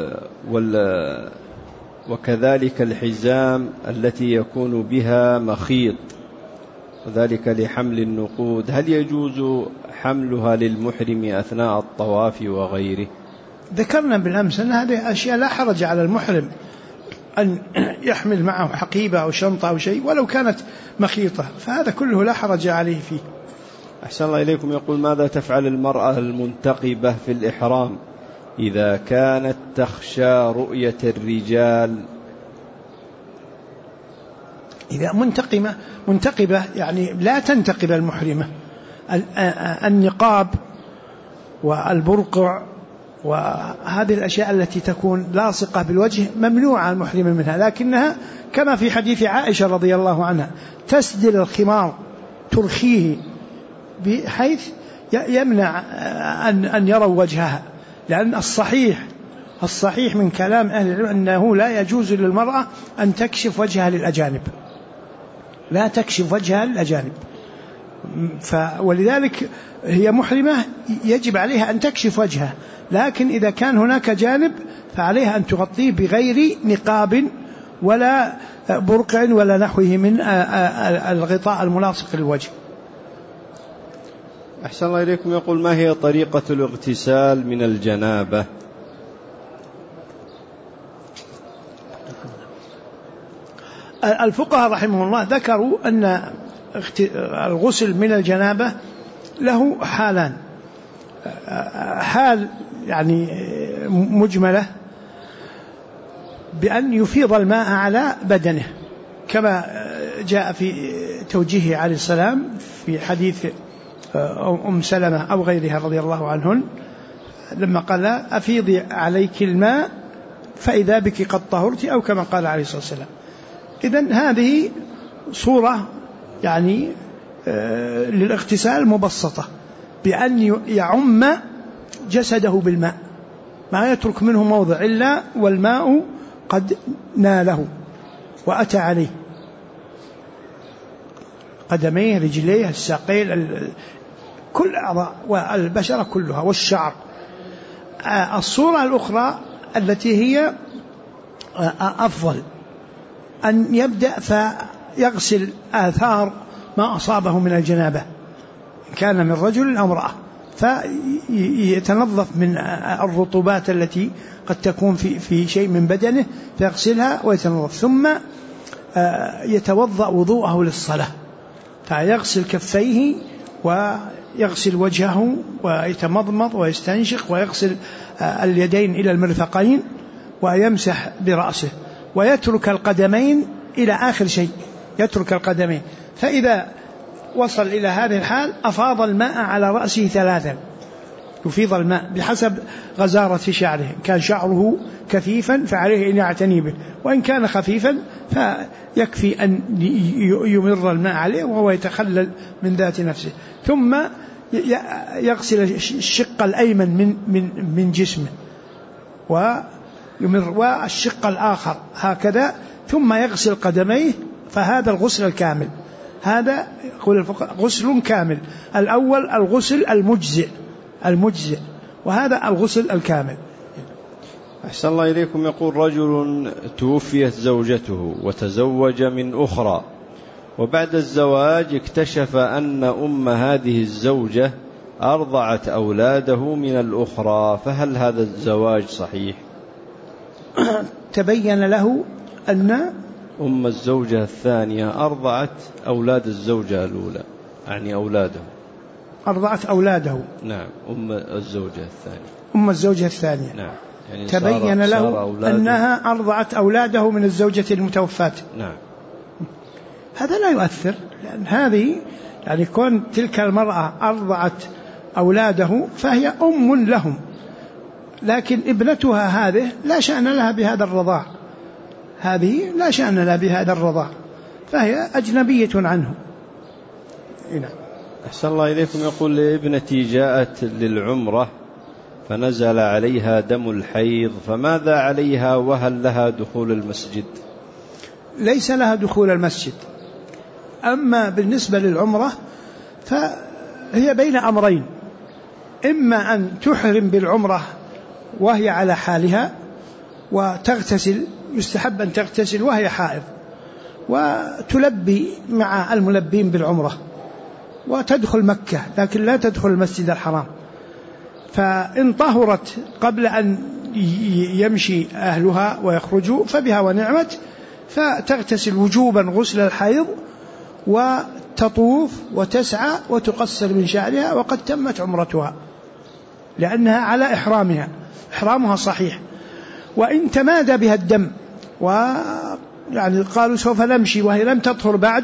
وكذلك الحزام التي يكون بها مخيط، وذلك لحمل النقود، هل يجوز حملها للمحرم أثناء الطواف وغيره؟ ذكرنا بالأمس أن هذه أشياء لا حرج على المحرم أن يحمل معه حقيبة أو شنطة أو شيء ولو كانت مخيطة، فهذا كله لا حرج عليه فيه. أحسن الله إليكم. يقول: ماذا تفعل المرأة المنتقبة في الإحرام إذا كانت تخشى رؤية الرجال؟ إذا منتقبة يعني لا تنتقب المحرمة. النقاب والبرقع وهذه الأشياء التي تكون لاصقة بالوجه ممنوعة المحرمة منها، لكنها كما في حديث عائشة رضي الله عنها تسدل الخمار ترخيه بحيث يمنع أن يروا وجهها، لأن الصحيح من كلام أهل العلم أنه لا يجوز للمرأة أن تكشف وجهها للأجانب، لا تكشف وجهها للأجانب، ولذلك هي محرمة يجب عليها أن تكشف وجهها، لكن إذا كان هناك جانب فعليها أن تغطيه بغير نقاب ولا برقع ولا نحوه من الغطاء الملاصق للوجه. أحسن الله إليكم. يقول: ما هي طريقة الاغتسال من الجنابة؟ الفقهاء رحمه الله ذكروا أن الغسل من الجنابة له حالان: حال يعني مجملة بأن يفيض الماء على بدنه كما جاء في توجيهه عليه السلام في حديث أم سلمة أو غيرها رضي الله عنهن لما قال أفيضي عليك الماء فإذا بك قد طهرت أو كما قال عليه الصلاة والسلام. إذن هذه صورة يعني للاغتسال مبسطة بأن يعم جسده بالماء ما يترك منه موضع إلا والماء قد ناله وأتى عليه، قدميه رجليه الساقين كل أعضاء والبشرة كلها والشعر. الصورة الأخرى التي هي أفضل أن يبدأ فيغسل آثار ما أصابه من الجنابة كان من رجل أو امرأة، فيتنظف من الرطوبات التي قد تكون في شيء من بدنه فيغسلها ويتنظف، ثم يتوضأ وضوءه للصلاة فيغسل كفيه ويغسل وجهه ويتمضمض ويستنشق ويغسل اليدين إلى المرفقين ويمسح برأسه ويترك القدمين إلى آخر شيء، يترك القدمين. فإذا وصل إلى هذه الحال أفاض الماء على رأسه 3، يفيض الماء بحسب غزارة شعره، كان شعره كثيفا فعليه أن يعتني به، وإن كان خفيفا فيكفي أن يمر الماء عليه وهو يتخلل من ذات نفسه، ثم يغسل الشق الأيمن من جسمه ويمر والشق الآخر هكذا، ثم يغسل قدميه. فهذا الغسل الكامل، هذا يقول الفقهاء غسل كامل. الأول الغسل المجزئ وهذا الغسل الكامل. أحسن الله إليكم. يقول رجل توفيت زوجته وتزوج من أخرى، وبعد الزواج اكتشف أن أم هذه الزوجة أرضعت أولاده من الأخرى، فهل هذا الزواج صحيح؟ تبين له أن أم الزوجة الثانية أرضعت أولاد الزوجة الأولى، يعني أولاده، أرضعت أولاده. نعم، أم الزوجة الثانية. نعم، يعني تبين له أنها أرضعت أولاده من الزوجة المتوفاة. نعم. هذا لا يؤثر، لأن هذه يعني كون تلك المرأة أرضعت أولاده فهي أم لهم، لكن ابنتها هذه لا شأن لها بهذا الرضاع، هذه لا شأن لها بهذا الرضاع، فهي أجنبية عنه. نعم. أحسن الله إليكم. يقول لابنتي جاءت للعمرة فنزل عليها دم الحيض، فماذا عليها وهل لها دخول المسجد؟ ليس لها دخول المسجد. أما بالنسبة للعمرة فهي بين أمرين، إما أن تحرم بالعمرة وهي على حالها وتغتسل، يستحب أن تغتسل وهي حائض وتلبي مع الملبين بالعمرة وتدخل مكة، لكن لا تدخل المسجد الحرام. فإن طهرت قبل أن يمشي أهلها ويخرجوا فبها ونعمت، فتغتسل وجوبا غسل الحيض وتطوف وتسعى وتقصر من شعرها وقد تمت عمرتها، لأنها على إحرامها صحيح. وإن تمادى بها الدم ويعني قالوا سوف نمشي وهي لم تطهر بعد،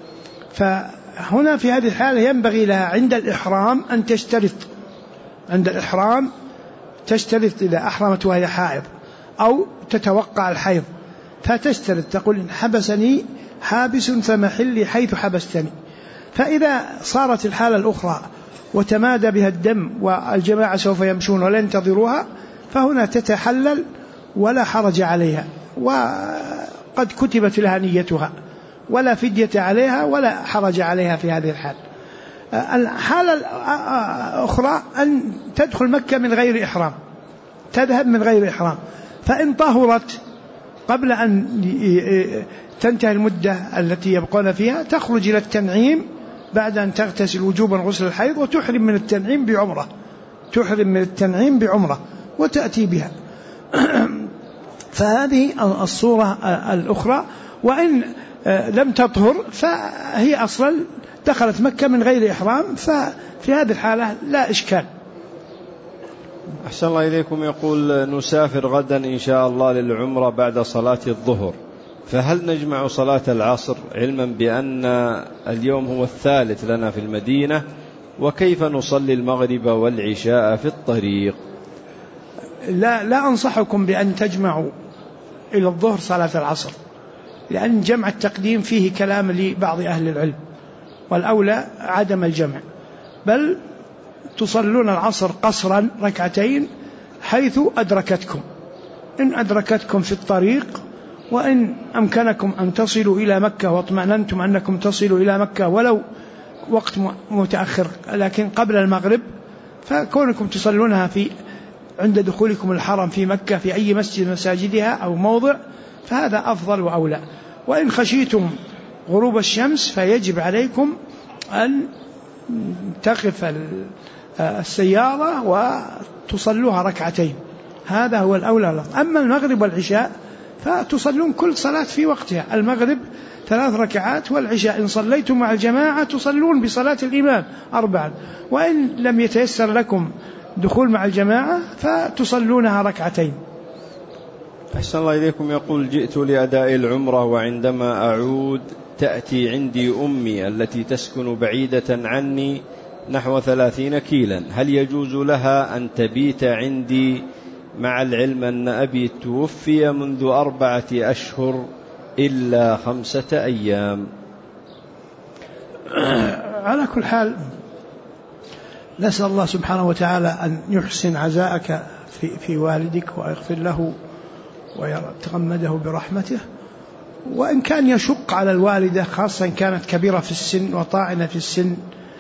فهنا في هذه الحالة ينبغي لها عند الإحرام أن تشترط، عند الإحرام تشترط إذا أحرمت وهي حائض أو تتوقع الحيض، فتشترط تقول إن حبسني حابس فمحلي حيث حبستني. فإذا صارت الحالة الأخرى وتمادى بها الدم والجماعة سوف يمشون ولا ينتظروها، فهنا تتحلل ولا حرج عليها، وقد كتبت لها نيتها ولا فدية عليها ولا حرج عليها في هذه الحال. الحالة الأخرى أن تدخل مكة من غير إحرام، تذهب من غير إحرام، فإن طهرت قبل أن تنتهي المدة التي يبقون فيها تخرج إلى التنعيم بعد أن تغتسل وجوبا غسل الحيض وتحرم من التنعيم بعمرة، تحرم من التنعيم بعمرة وتأتي بها. فهذه الصورة الأخرى. وإن لم تطهر فهي أصلا دخلت مكة من غير إحرام، ففي هذه الحالة لا إشكال، أحسن الله إليكم. يقول نسافر غدا إن شاء الله للعمرة بعد صلاة الظهر، فهل نجمع صلاة العصر علما بأن اليوم هو الثالث لنا في المدينة؟ وكيف نصلي المغرب والعشاء في الطريق؟ لا أنصحكم بأن تجمعوا إلى الظهر صلاة العصر، لأن جمع التقديم فيه كلام لبعض أهل العلم، والأولى عدم الجمع، بل تصلون العصر قصرا ركعتين حيث أدركتكم، إن أدركتكم في الطريق، وإن أمكنكم أن تصلوا إلى مكة واطمأننتم أنكم تصلوا إلى مكة ولو وقت متأخر لكن قبل المغرب، فكونكم تصلونها عند دخولكم الحرم في مكة في أي مسجد مساجدها أو موضع، فهذا أفضل وأولى. وإن خشيتم غروب الشمس فيجب عليكم أن تقف السيارة وتصلوها ركعتين، هذا هو الأولى. أما المغرب والعشاء فتصلون كل صلاة في وقتها، المغرب 3 ركعات، والعشاء إن صليتم مع الجماعة تصلون بصلاة الإمام 4، وإن لم يتيسر لكم دخول مع الجماعة فتصلونها ركعتين. أحسن الله إليكم. يقول جئت لأداء العمرة، وعندما أعود تأتي عندي أمي التي تسكن بعيدة عني نحو 30 كيلا، هل يجوز لها أن تبيت عندي مع العلم أن أبي توفي منذ 4 أشهر إلا 5 أيام؟ على كل حال نسأل الله سبحانه وتعالى أن يحسن عزاءك في والدك ويغفر له ويتغمده برحمته. وإن كان يشق على الوالدة خاصة إن كانت كبيرة في السن وطاعنة في السن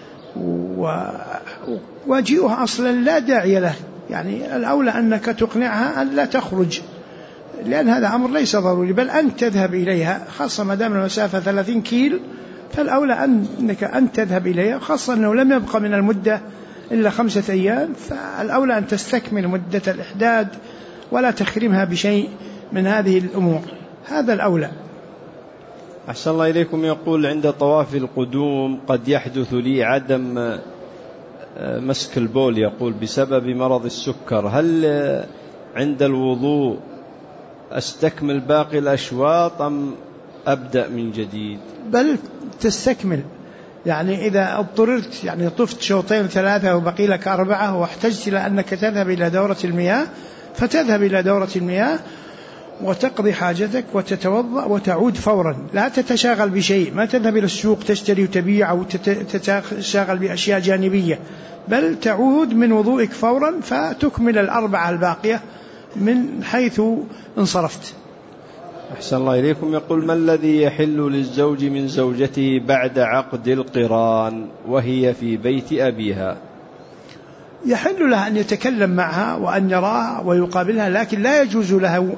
وجيئها أصلا لا داعي له، يعني الأولى أنك تقنعها أن لا تخرج، لأن هذا أمر ليس ضروري، بل أنت تذهب إليها، خاصة ما دام المسافة 30 كيل فالأولى أنك أن تذهب إليها، خاصة أنه لم يبقى من المدة إلا 5 أيام، فالأولى أن تستكمل مدة الإحداد ولا تخرمها بشيء من هذه الأمور، هذا الأولى. أحسن الله إليكم. يقول عند طواف القدوم قد يحدث لي عدم مسك البول، يقول بسبب مرض السكر، هل عند الوضوء أستكمل باقي الأشواط أم أبدأ من جديد؟ بل تستكمل، يعني إذا اضطررت يعني طفت 2 3 وبقي لك 4 واحتجت إلى أنك تذهب إلى دورة المياه فتذهب إلى دورة المياه وتقضي حاجتك وتتوضأ وتعود فورا، لا تتشاغل بشيء، ما تذهب إلى السوق تشتري وتبيع أو تتشاغل بأشياء جانبية، بل تعود من وضوئك فورا فتكمل 4 الباقية من حيث انصرفت. أحسن الله إليكم. يقول ما الذي يحل للزوج من زوجته بعد عقد القران وهي في بيت أبيها؟ يحل له أن يتكلم معها وأن يراها ويقابلها، لكن لا يجوز له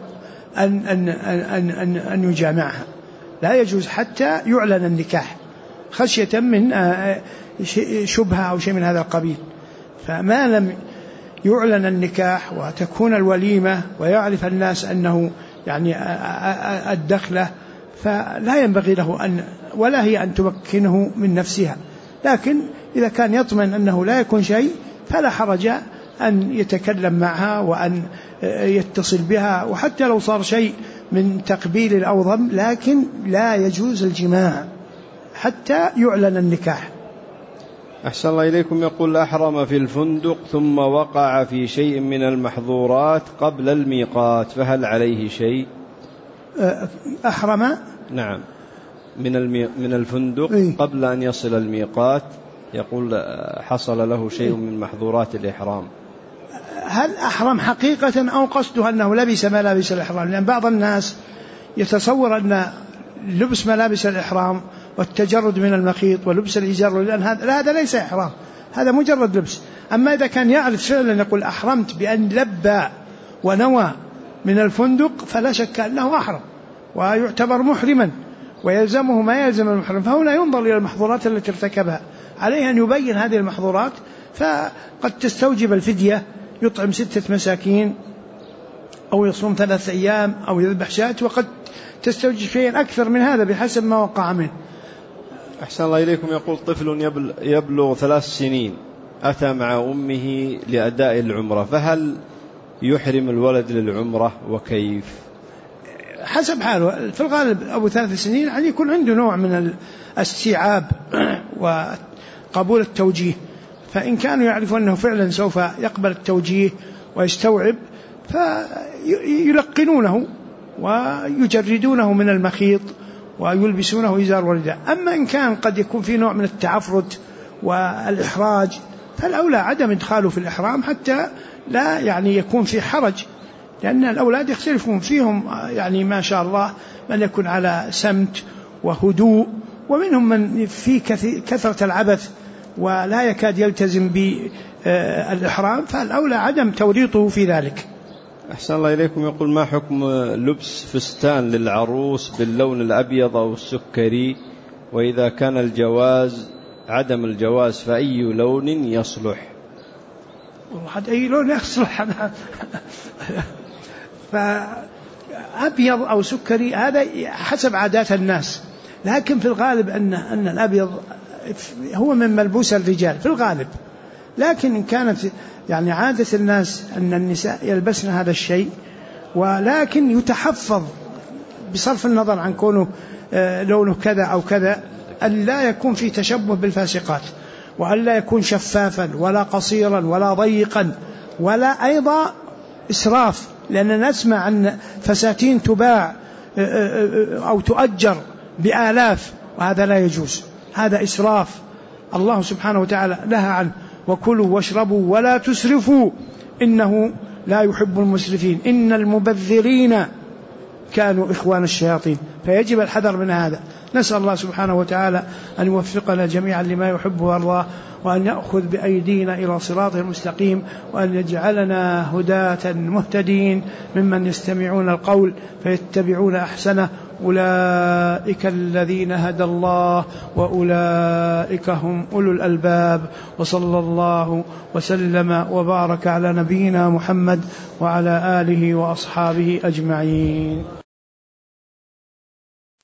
أن يجامعها، لا يجوز حتى يعلن النكاح خشية من شبهة أو شيء من هذا القبيل. فما لم يعلن النكاح وتكون الوليمة ويعرف الناس أنه يعني الدخلة، فلا ينبغي له ولا هي أن تمكنه من نفسها، لكن إذا كان يطمئن أنه لا يكون شيء فلا حرج أن يتكلم معها وأن يتصل بها، وحتى لو صار شيء من تقبيل الأوضم، لكن لا يجوز الجماع حتى يعلن النكاح. أحسن الله إليكم. يقول أحرم في الفندق ثم وقع في شيء من المحظورات قبل الميقات، فهل عليه شيء؟ أحرم نعم من الفندق قبل أن يصل الميقات، يقول حصل له شيء من محظورات الإحرام، هل أحرم حقيقة أو قصده أنه لبس ملابس الإحرام؟ لأن بعض الناس يتصور أن لبس ملابس الإحرام والتجرد من المخيط ولبس الإزار لأن هذا ليس إحرام، هذا مجرد لبس. أما إذا كان يعرف فعلا يقول أحرمت بأن لبى ونوى من الفندق فلا شك أنه أحرم ويعتبر محرما ويلزمه ما يلزم المحرم، فهنا ينظر إلى المحظورات التي ارتكبها، عليه أن يبين هذه المحظورات، فقد تستوجب الفدية، يطعم 6 مساكين أو يصوم 3 أيام أو يذبح شاة، وقد تستوجب شيئا أكثر من هذا بحسب ما وقع منه. أحسن الله إليكم. يقول طفل يبلغ 3 سنين أتى مع أمه لأداء العمرة، فهل يحرم الولد للعمرة وكيف؟ حسب حاله. في الغالب أبو 3 سنين يعني يكون عنده نوع من الاستيعاب وقبول التوجيه، فإن كانوا يعرفون أنه فعلا سوف يقبل التوجيه ويستوعب فيلقنونه ويجردونه من المخيط ويلبسونه إزار ورداء. أما إن كان قد يكون في نوع من التعفرت والإحراج فالأولى عدم إدخاله في الإحرام حتى لا يعني يكون في حرج، لأن الأولاد يختلفون فيهم يعني ما شاء الله من يكون على سمت وهدوء، ومنهم من في كثرة العبث ولا يكاد يلتزم بالإحرام، فالأولى عدم توريطه في ذلك. أحسن الله إليكم. يقول: ما حكم لبس فستان للعروس باللون الأبيض أو السكري؟ وإذا كان الجواز عدم الجواز فأي لون يصلح؟ والله أي لون يصلح. فأبيض أو سكري هذا حسب عادات الناس، لكن في الغالب أن الأبيض هو من ملبوس الرجال في الغالب، لكن إن كانت يعني عادة الناس أن النساء يلبسن هذا الشيء، ولكن يتحفظ بصرف النظر عن كونه لونه كذا أو كذا، أن لا يكون في تشبه بالفاسقات، وأن لا يكون شفافا ولا قصيرا ولا ضيقا ولا أيضا إسراف، لأننا نسمع عن فساتين تباع أو تؤجر بآلاف، وهذا لا يجوز، هذا إسراف. الله سبحانه وتعالى نهى عنه: وكلوا واشربوا ولا تسرفوا إنه لا يحب المسرفين إن المبذرين كانوا إخوان الشياطين. فيجب الحذر من هذا. نسأل الله سبحانه وتعالى أن يوفقنا جميعا لما يحب ويرضاه، وأن يأخذ بأيدينا إلى صراطه المستقيم، وأن يجعلنا هداة مهتدين ممن يستمعون القول فيتبعون أحسنه. أولئك الذين هدى الله وأولئك هم أولو الألباب. وصلى الله وسلم وبارك على نبينا محمد وعلى آله وأصحابه أجمعين.